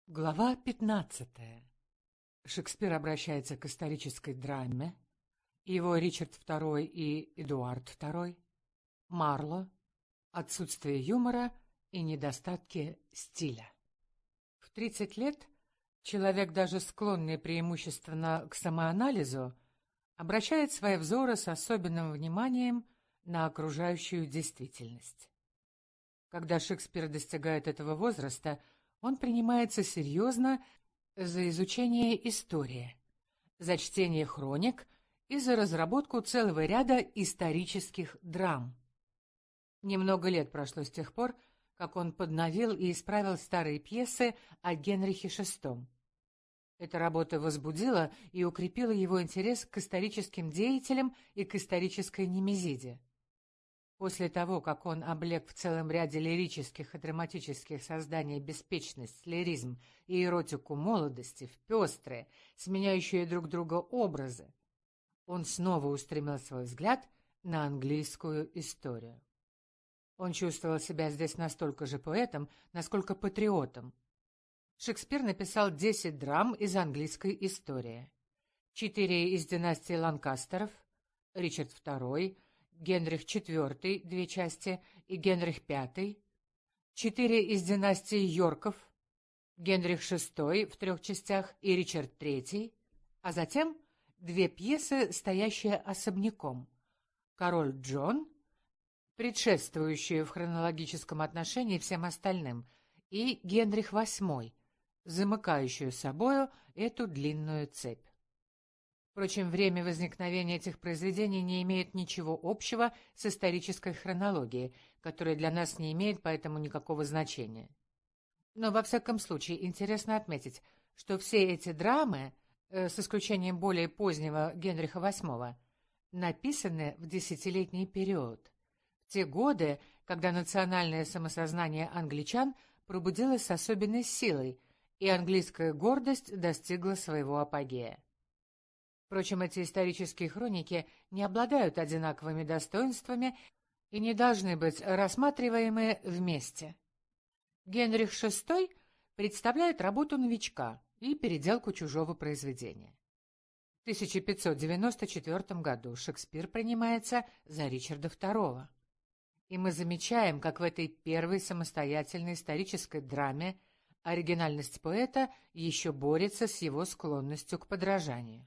Глава 15. Шекспир обращается к исторической драме. Его Ричард II и Эдуард II. Марло. Отсутствие юмора и недостатки стиля. В 30 лет человек, даже склонный преимущественно к самоанализу, обращает свои взоры с особенным вниманием на окружающую действительность. Когда Шекспир достигает этого возраста, он принимается серьезно за изучение истории, за чтение хроник и за разработку целого ряда исторических драм. Немного лет прошло с тех пор, как он подновил и исправил старые пьесы о Генрихе VI. Эта работа возбудила и укрепила его интерес к историческим деятелям и к исторической немезиде. После того, как он облег в целом ряде лирических и драматических созданий беспечность, лиризм и эротику молодости в пестрые, сменяющие друг друга образы, он снова устремил свой взгляд на английскую историю. Он чувствовал себя здесь настолько же поэтом, насколько патриотом. Шекспир написал 10 драм из английской истории. 4 из династии Ланкастеров, Ричард II, Генрих IV, 2 части, и Генрих V, 4 из династии Йорков, Генрих VI в 3 частях и Ричард III, а затем 2 пьесы, стоящие особняком: «Король Джон», предшествующие в хронологическом отношении всем остальным, и «Генрих VIII», замыкающую собою эту длинную цепь. Впрочем, время возникновения этих произведений не имеет ничего общего с исторической хронологией, которая для нас не имеет поэтому никакого значения. Но, во всяком случае, интересно отметить, что все эти драмы, с исключением более позднего Генриха VIII, написаны в десятилетний период, в те годы, когда национальное самосознание англичан пробудилось с особенной силой, и английская гордость достигла своего апогея. Впрочем, эти исторические хроники не обладают одинаковыми достоинствами и не должны быть рассматриваемы вместе. Генрих VI представляет работу новичка и переделку чужого произведения. В 1594 году Шекспир принимается за Ричарда II. И мы замечаем, как в этой первой самостоятельной исторической драме оригинальность поэта еще борется с его склонностью к подражанию.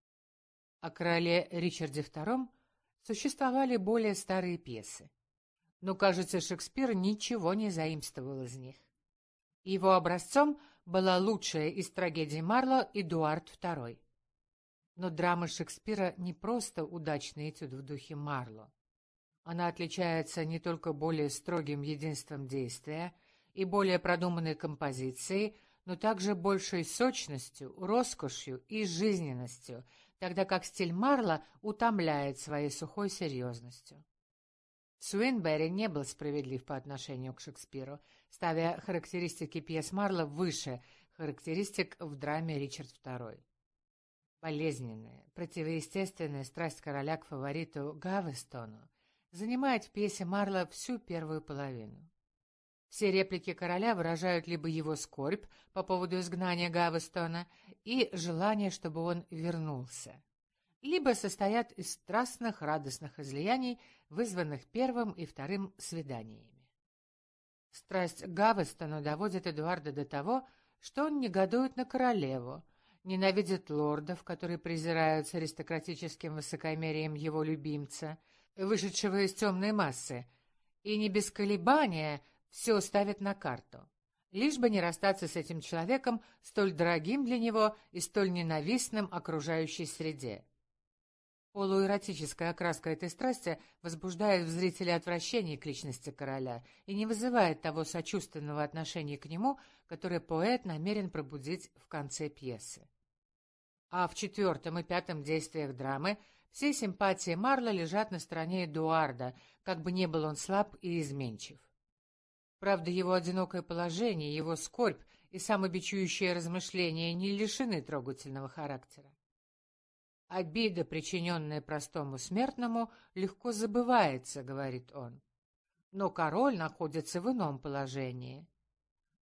О короле Ричарде II существовали более старые пьесы, но, кажется, Шекспир ничего не заимствовал из них. Его образцом была лучшая из трагедий Марло «Эдуард II». Но драма Шекспира не просто удачный этюд в духе Марло. Она отличается не только более строгим единством действия и более продуманной композицией, но также большей сочностью, роскошью и жизненностью, тогда как стиль Марло утомляет своей сухой серьезностью. Суинберри не был справедлив по отношению к Шекспиру, ставя характеристики пьес Марло выше характеристик в драме «Ричард II». Болезненная, противоестественная страсть короля к фавориту Гавестону занимает в пьесе Марло всю первую половину. Все реплики короля выражают либо его скорбь по поводу изгнания Гавестона и желание, чтобы он вернулся, либо состоят из страстных, радостных излияний, вызванных первым и вторым свиданиями. Страсть к Гавестону доводит Эдуарда до того, что он негодует на королеву, ненавидит лордов, которые презирают с аристократическим высокомерием его любимца, вышедшего из темной массы, и не без колебания все ставит на карту, лишь бы не расстаться с этим человеком, столь дорогим для него и столь ненавистным окружающей среде. Полуэротическая окраска этой страсти возбуждает в зрителе отвращение к личности короля и не вызывает того сочувственного отношения к нему, которое поэт намерен пробудить в конце пьесы. А в 4-м и 5-м действиях драмы все симпатии Марло лежат на стороне Эдуарда, как бы не был он слаб и изменчив. Правда, его одинокое положение, его скорбь и самобичующее размышления не лишены трогательного характера. «Обида, причиненная простому смертному, легко забывается», — говорит он. Но король находится в ином положении.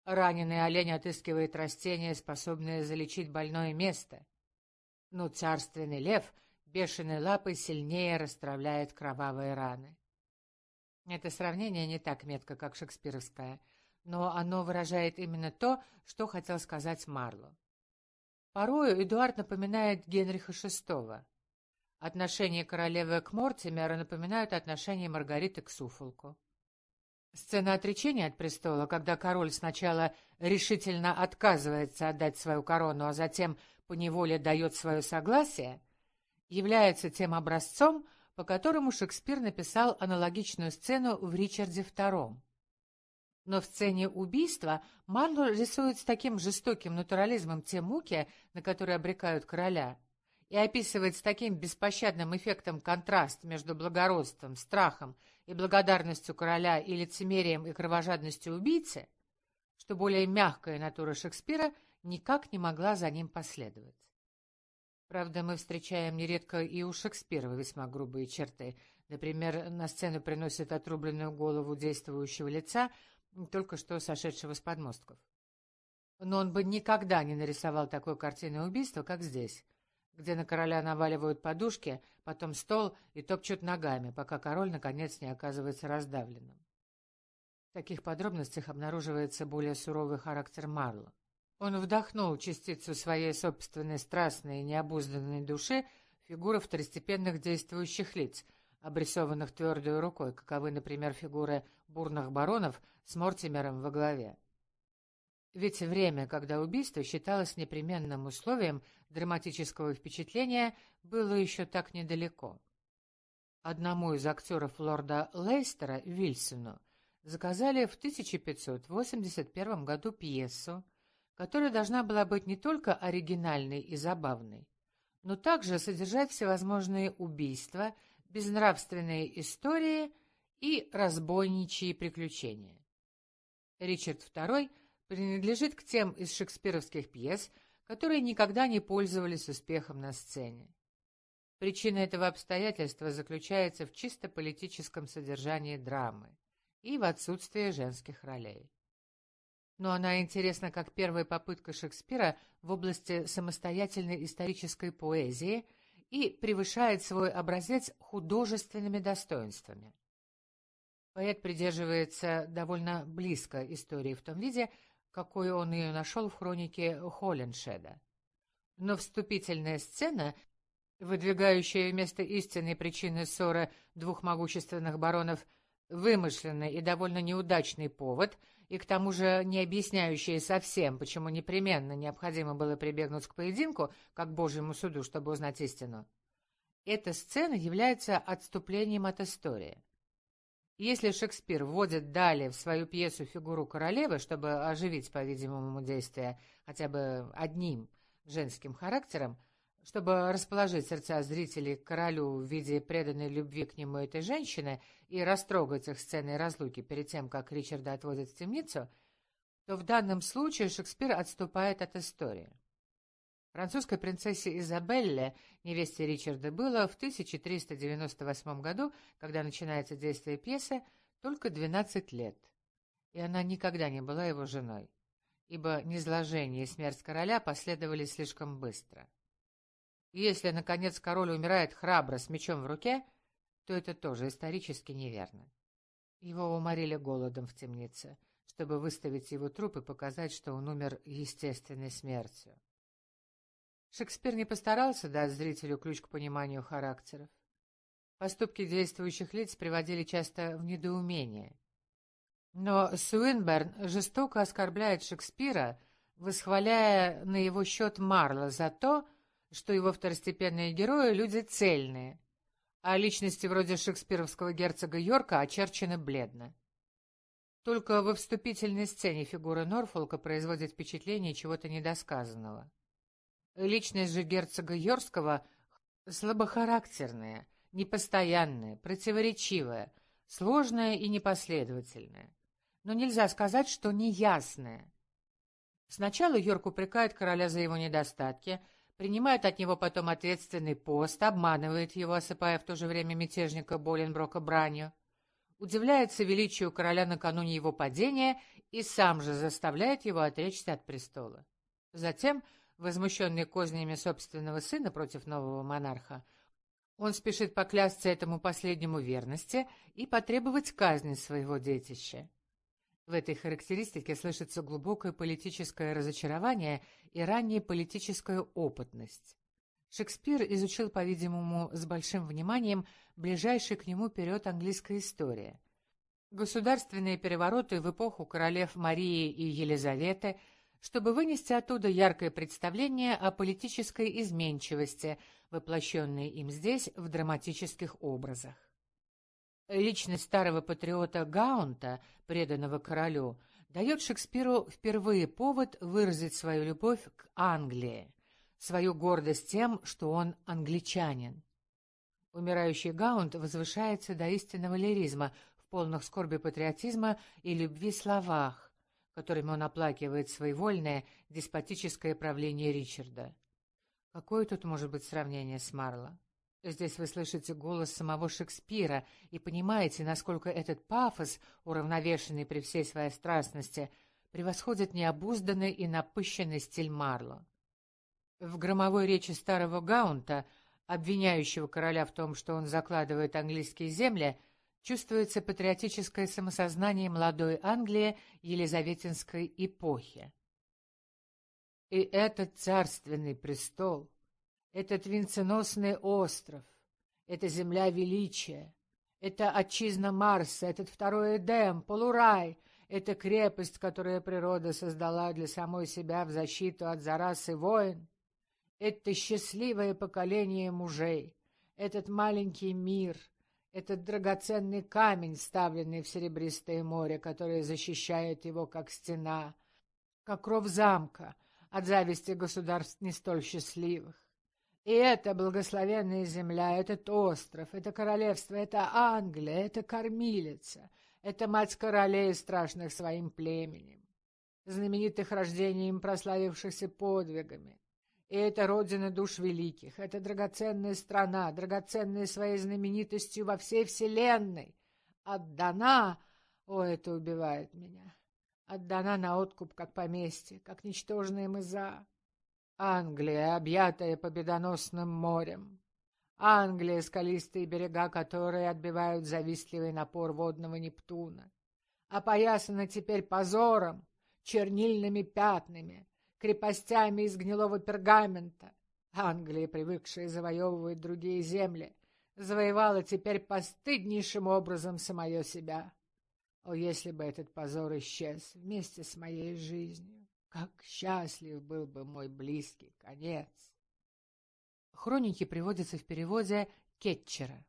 Раненый олень отыскивает растения, способные залечить больное место. Но царственный лев бешеной лапой сильнее расстравляет кровавые раны. Это сравнение не так метко, как шекспировское, но оно выражает именно то, что хотел сказать Марло. Порою Эдуард напоминает Генриха VI. Отношения королевы к Мортимеру напоминают отношения Маргариты к Суффолку. Сцена отречения от престола, когда король сначала решительно отказывается отдать свою корону, а затем поневоле дает свое согласие, является тем образцом, по которому Шекспир написал аналогичную сцену в Ричарде II. Но в сцене убийства Марло рисует с таким жестоким натурализмом те муки, на которые обрекают короля, и описывает с таким беспощадным эффектом контраст между благородством, страхом и благодарностью короля и лицемерием и кровожадностью убийцы, что более мягкая натура Шекспира никак не могла за ним последовать. Правда, мы встречаем нередко и у Шекспира весьма грубые черты. Например, на сцену приносят отрубленную голову действующего лица, только что сошедшего с подмостков. Но он бы никогда не нарисовал такой картины убийства, как здесь, где на короля наваливают подушки, потом стол и топчут ногами, пока король, наконец, не оказывается раздавленным. В таких подробностях обнаруживается более суровый характер Марло. Он вдохнул частицу своей собственной страстной и необузданной души в фигуры второстепенных действующих лиц, обрисованных твердой рукой, каковы, например, фигуры бурных баронов с Мортимером во главе. Ведь время, когда убийство считалось непременным условием драматического впечатления, было еще так недалеко. Одному из актеров лорда Лейстера, Вильсону, заказали в 1581 году пьесу, которая должна была быть не только оригинальной и забавной, но также содержать всевозможные убийства, безнравственные истории и разбойничьи приключения. Ричард II принадлежит к тем из шекспировских пьес, которые никогда не пользовались успехом на сцене. Причина этого обстоятельства заключается в чисто политическом содержании драмы и в отсутствии женских ролей. Но она интересна как первая попытка Шекспира в области самостоятельной исторической поэзии и превышает свой образец художественными достоинствами. Поэт придерживается довольно близко истории в том виде, какой он ее нашел в хронике Холленшеда. Но вступительная сцена, выдвигающая вместо истинной причины ссоры двух могущественных баронов вымышленный и довольно неудачный повод, и к тому же не объясняющая совсем, почему непременно необходимо было прибегнуть к поединку, как к Божьему суду, чтобы узнать истину, эта сцена является отступлением от истории. Если Шекспир вводит далее в свою пьесу фигуру королевы, чтобы оживить, по-видимому, действие хотя бы одним женским характером, чтобы расположить сердца зрителей к королю в виде преданной любви к нему этой женщины и растрогать их сценой разлуки перед тем, как Ричарда отводят в темницу, то в данном случае Шекспир отступает от истории. Французской принцессе Изабелле, невесте Ричарда, было в 1398 году, когда начинается действие пьесы, только 12 лет, и она никогда не была его женой, ибо низложение и смерть короля последовали слишком быстро. Если, наконец, король умирает храбро с мечом в руке, то это тоже исторически неверно. Его уморили голодом в темнице, чтобы выставить его труп и показать, что он умер естественной смертью. Шекспир не постарался дать зрителю ключ к пониманию характеров. Поступки действующих лиц приводили часто в недоумение. Но Суинберн жестоко оскорбляет Шекспира, восхваляя на его счет Марло за то, что его второстепенные герои — люди цельные, а личности вроде шекспировского герцога Йорка очерчены бледно. Только во вступительной сцене фигура Норфолка производит впечатление чего-то недосказанного. Личность же герцога Йоркского слабохарактерная, непостоянная, противоречивая, сложная и непоследовательная. Но нельзя сказать, что неясная. Сначала Йорк упрекает короля за его недостатки, принимает от него потом ответственный пост, обманывает его, осыпая в то же время мятежника Боленброка бранью. удивляется величию короля накануне его падения и сам же заставляет его отречься от престола. Затем, возмущенный кознями собственного сына против нового монарха, он спешит поклясться этому последнему верности и потребовать казни своего детища. В этой характеристике слышится глубокое политическое разочарование и ранняя политическая опытность. Шекспир изучил, по-видимому, с большим вниманием ближайший к нему период английской истории. Государственные перевороты в эпоху королев Марии и Елизаветы, чтобы вынести оттуда яркое представление о политической изменчивости, воплощенной им здесь в драматических образах. Личность старого патриота Гаунта, преданного королю, дает Шекспиру впервые повод выразить свою любовь к Англии, свою гордость тем, что он англичанин. Умирающий Гаунт возвышается до истинного лиризма в полных скорби патриотизма и любви словах, которыми он оплакивает своевольное деспотическое правление Ричарда. Какое тут может быть сравнение с Марло? Здесь вы слышите голос самого Шекспира и понимаете, насколько этот пафос, уравновешенный при всей своей страстности, превосходит необузданный и напыщенный стиль Марло. В громовой речи старого Гаунта, обвиняющего короля в том, что он закладывает английские земли, чувствуется патриотическое самосознание молодой Англии Елизаветинской эпохи. И этот царственный престол, этот венценосный остров, эта земля величия, это отчизна Марса, этот второй Эдем, полурай, эта крепость, которую природа создала для самой себя в защиту от зараз и войн, это счастливое поколение мужей, этот маленький мир, этот драгоценный камень, вставленный в серебристое море, которое защищает его, как стена, как ров замка от зависти государств не столь счастливых. И эта благословенная земля, этот остров, это королевство, это Англия, это кормилица, это мать королей, страшных своим племенем, знаменитых рождением, прославившихся подвигами. И это родина душ великих, это драгоценная страна, драгоценная своей знаменитостью во всей вселенной. Отдана, о, это убивает меня, отдана на откуп, как поместье, как ничтожная мыза. Англия, объятая победоносным морем. Англия, скалистые берега которой отбивают завистливый напор водного Нептуна. Опоясана теперь позором, чернильными пятнами, крепостями из гнилого пергамента. Англия, привыкшая завоевывать другие земли, завоевала теперь постыднейшим образом самое себя. О, если бы этот позор исчез вместе с моей жизнью! Как счастлив был бы мой близкий конец! Хроники приводятся в переводе Кетчера.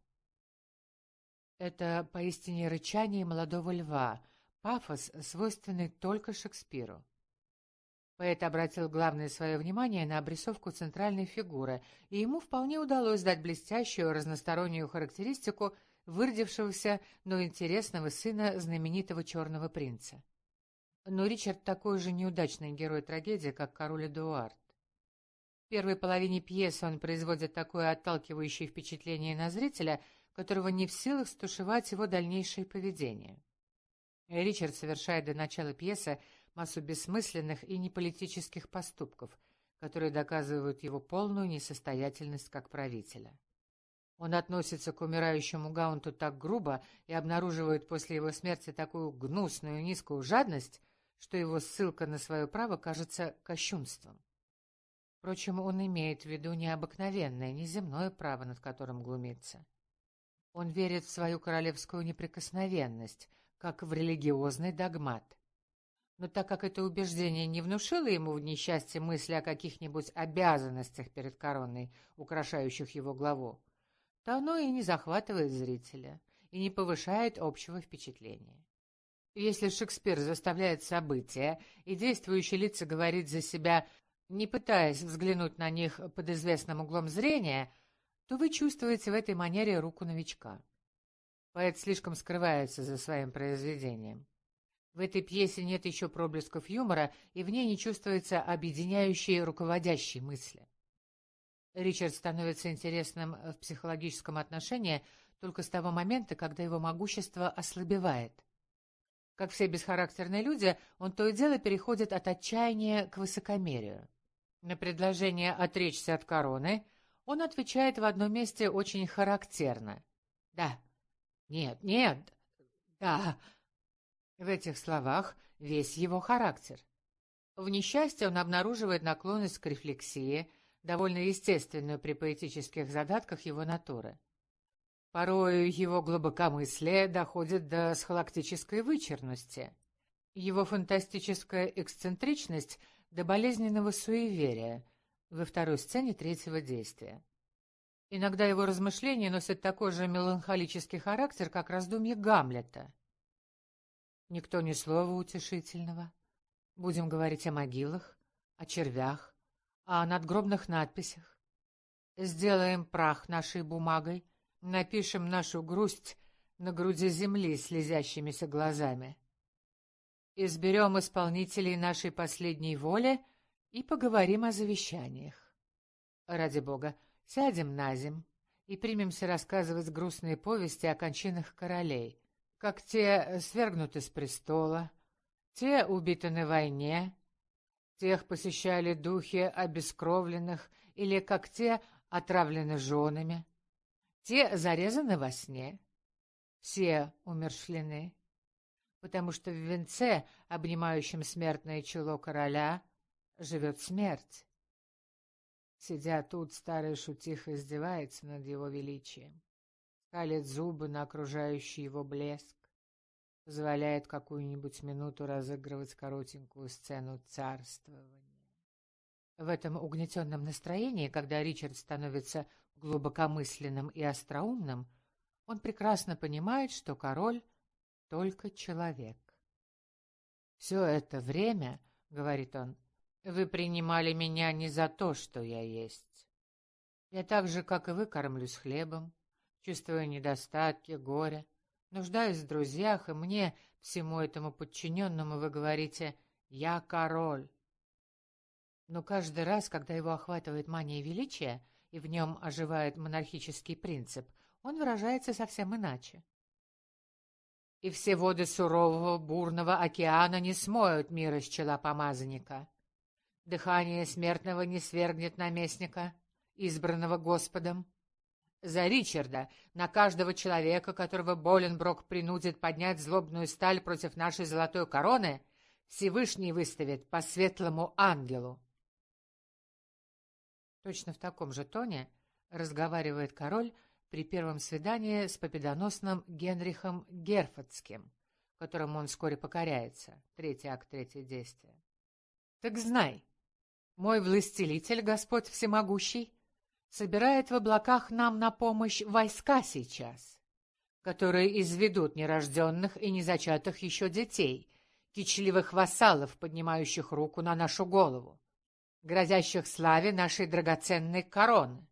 Это поистине рычание молодого льва, пафос, свойственный только Шекспиру. Поэт обратил главное свое внимание на обрисовку центральной фигуры, и ему вполне удалось дать блестящую разностороннюю характеристику выродившегося, но интересного сына знаменитого черного принца. Но Ричард такой же неудачный герой трагедии, как король Эдуард. В первой половине пьесы он производит такое отталкивающее впечатление на зрителя, которого не в силах стушевать его дальнейшее поведение. Ричард совершает до начала пьесы массу бессмысленных и неполитических поступков, которые доказывают его полную несостоятельность как правителя. Он относится к умирающему Гаунту так грубо и обнаруживает после его смерти такую гнусную низкую жадность, что его ссылка на свое право кажется кощунством. Впрочем, он имеет в виду необыкновенное, неземное право, над которым глумится. Он верит в свою королевскую неприкосновенность, как в религиозный догмат. Но так как это убеждение не внушило ему в несчастье мысли о каких-нибудь обязанностях перед короной, украшающих его главу, то оно и не захватывает зрителя, и не повышает общего впечатления. Если Шекспир заставляет события, и действующие лица говорит за себя, не пытаясь взглянуть на них под известным углом зрения, то вы чувствуете в этой манере руку новичка. Поэт слишком скрывается за своим произведением. В этой пьесе нет еще проблесков юмора, и в ней не чувствуется объединяющей руководящей мысли. Ричард становится интересным в психологическом отношении только с того момента, когда его могущество ослабевает. Как все бесхарактерные люди, он то и дело переходит от отчаяния к высокомерию. На предложение отречься от короны он отвечает в одном месте очень характерно. «Да, нет, нет, да». В этих словах весь его характер. В несчастье он обнаруживает наклонность к рефлексии, довольно естественную при поэтических задатках его натуры. Порою его глубокомыслие доходит до схоластической вычурности, его фантастическая эксцентричность до болезненного суеверия во второй сцене третьего действия. Иногда его размышления носят такой же меланхолический характер, как раздумье Гамлета. Никто ни слова утешительного. Будем говорить о могилах, о червях, о надгробных надписях. Сделаем прах нашей бумагой, напишем нашу грусть на груди земли слезящимися глазами. Изберем исполнителей нашей последней воли и поговорим о завещаниях. Ради Бога, сядем наземь и примемся рассказывать грустные повести о кончинах королей, как те свергнуты с престола, те убиты на войне, тех посещали духи обескровленных, или как те отравлены женами, те зарезаны во сне, все умерщвлены, потому что в венце, обнимающем смертное чело короля, живет смерть. Сидя тут, старый шутиха издевается над его величием, скалит зубы на окружающий его блеск, позволяет какую-нибудь минуту разыгрывать коротенькую сцену царствования. В этом угнетенном настроении, когда Ричард становится глубокомысленным и остроумным, он прекрасно понимает, что король — только человек. «Все это время, — говорит он, — вы принимали меня не за то, что я есть. Я так же, как и вы, кормлюсь хлебом, чувствую недостатки, горе, нуждаюсь в друзьях, и мне, всему этому подчиненному, вы говорите «я король». Но каждый раз, когда его охватывает мания величия, и в нем оживает монархический принцип, он выражается совсем иначе. И все воды сурового бурного океана не смоют мира с чела помазанника. Дыхание смертного не свергнет наместника, избранного Господом. За Ричарда, на каждого человека, которого Боленброк принудит поднять злобную сталь против нашей золотой короны, Всевышний выставит по светлому ангелу. Точно в таком же тоне разговаривает король при первом свидании с победоносным Генрихом Герфордским, которому он вскоре покоряется. Третий акт, третье действие. «Так знай, мой властелитель, Господь всемогущий, собирает в облаках нам на помощь войска сейчас, которые изведут нерожденных и незачатых еще детей, кичливых вассалов, поднимающих руку на нашу голову, грозящих славе нашей драгоценной короны».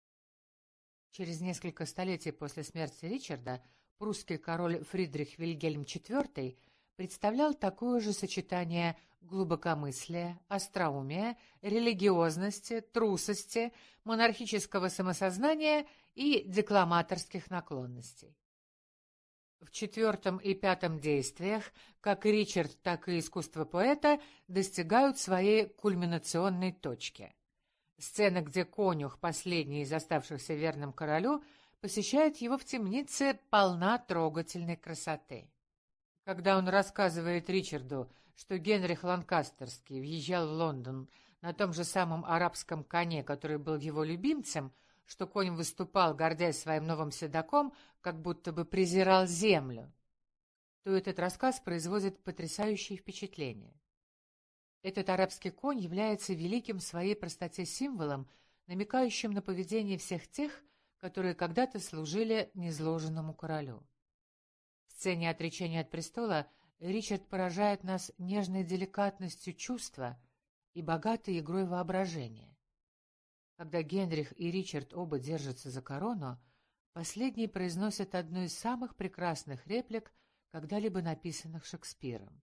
Через несколько столетий после смерти Ричарда прусский король Фридрих Вильгельм IV представлял такое же сочетание глубокомыслия, остроумия, религиозности, трусости, монархического самосознания и декламаторских наклонностей. В четвертом и пятом действиях как Ричард, так и искусство поэта достигают своей кульминационной точки. Сцена, где конюх, последний из оставшихся верным королю, посещает его в темнице, полна трогательной красоты. Когда он рассказывает Ричарду, что Генрих Ланкастерский въезжал в Лондон на том же самом арабском коне, который был его любимцем, что конь выступал, гордясь своим новым седаком, как будто бы презирал землю, то этот рассказ производит потрясающее впечатление. Этот арабский конь является великим в своей простоте символом, намекающим на поведение всех тех, которые когда-то служили низложенному королю. В сцене отречения от престола Ричард поражает нас нежной деликатностью чувства и богатой игрой воображения. Когда Генрих и Ричард оба держатся за корону, последний произносит одну из самых прекрасных реплик, когда-либо написанных Шекспиром.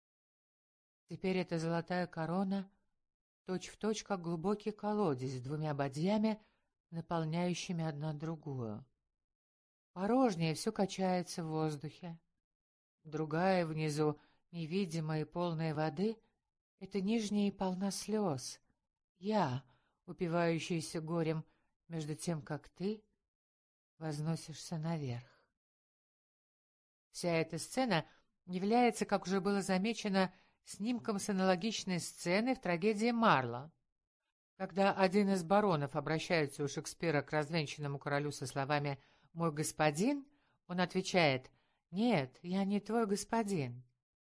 Теперь эта золотая корона точь-в-точь, как глубокий колодец с двумя бадьями, наполняющими одна другую. Порожнее все качается в воздухе. Другая внизу, невидимая и полная воды, это нижняя и полна слез. Я, упивающийся горем, между тем, как ты возносишься наверх. Вся эта сцена является, как уже было замечено, снимком с аналогичной сцены в трагедии Марло. Когда один из баронов обращается у Шекспира к развенчанному королю со словами «Мой господин», он отвечает «Нет, я не твой господин».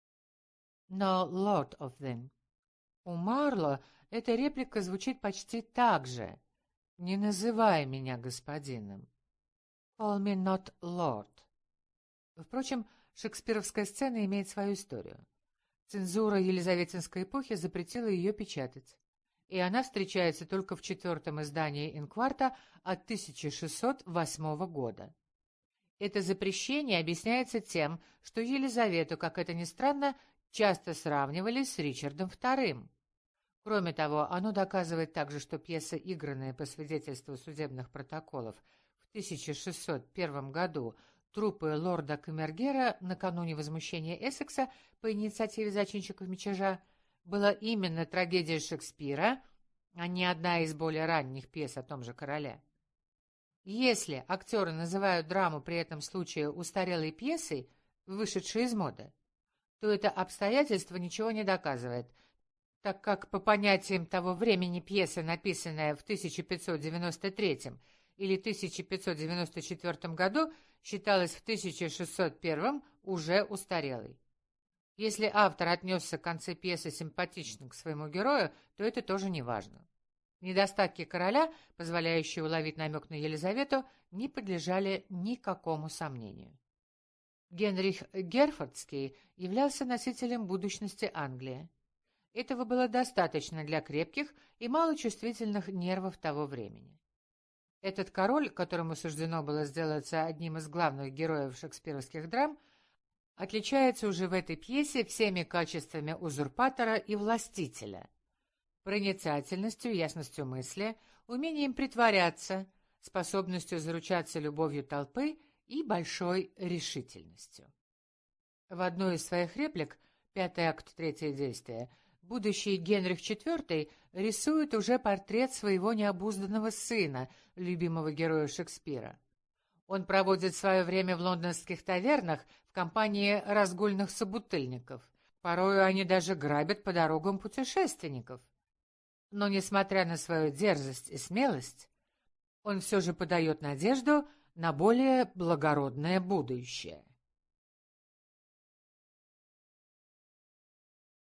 Но «Lord of them». У Марло эта реплика звучит почти так же. «Не называй меня господином». «Call me not lord». Впрочем, шекспировская сцена имеет свою историю. Цензура елизаветинской эпохи запретила ее печатать, и она встречается только в 4-м издании инкварта от 1608 года. Это запрещение объясняется тем, что Елизавету, как это ни странно, часто сравнивали с Ричардом II. Кроме того, оно доказывает также, что пьеса, игранная по свидетельству судебных протоколов в 1601 году «Трупы лорда Камергера» накануне возмущения Эссекса по инициативе зачинщиков мятежа, была именно трагедия Шекспира, а не одна из более ранних пьес о том же короле. Если актеры называют драму при этом случае устарелой пьесой, вышедшей из моды, то это обстоятельство ничего не доказывает, так как по понятиям того времени пьеса, написанная в 1593 или 1594 году, считалась в 1601 уже устарелой. Если автор отнесся к концу пьесы симпатично к своему герою, то это тоже не важно. Недостатки короля, позволяющие уловить намек на Елизавету, не подлежали никакому сомнению. Генрих Герфордский являлся носителем будущности Англии. Этого было достаточно для крепких и малочувствительных нервов того времени. Этот король, которому суждено было сделаться одним из главных героев шекспировских драм, отличается уже в этой пьесе всеми качествами узурпатора и властителя: проницательностью, ясностью мысли, умением притворяться, способностью заручаться любовью толпы и большой решительностью. В одной из своих реплик, 5-й акт, 3-е действие, будущий Генрих IV рисует уже портрет своего необузданного сына, любимого героя Шекспира. Он проводит свое время в лондонских тавернах в компании разгульных собутыльников. Порою они даже грабят по дорогам путешественников. Но, несмотря на свою дерзость и смелость, он все же подает надежду на более благородное будущее.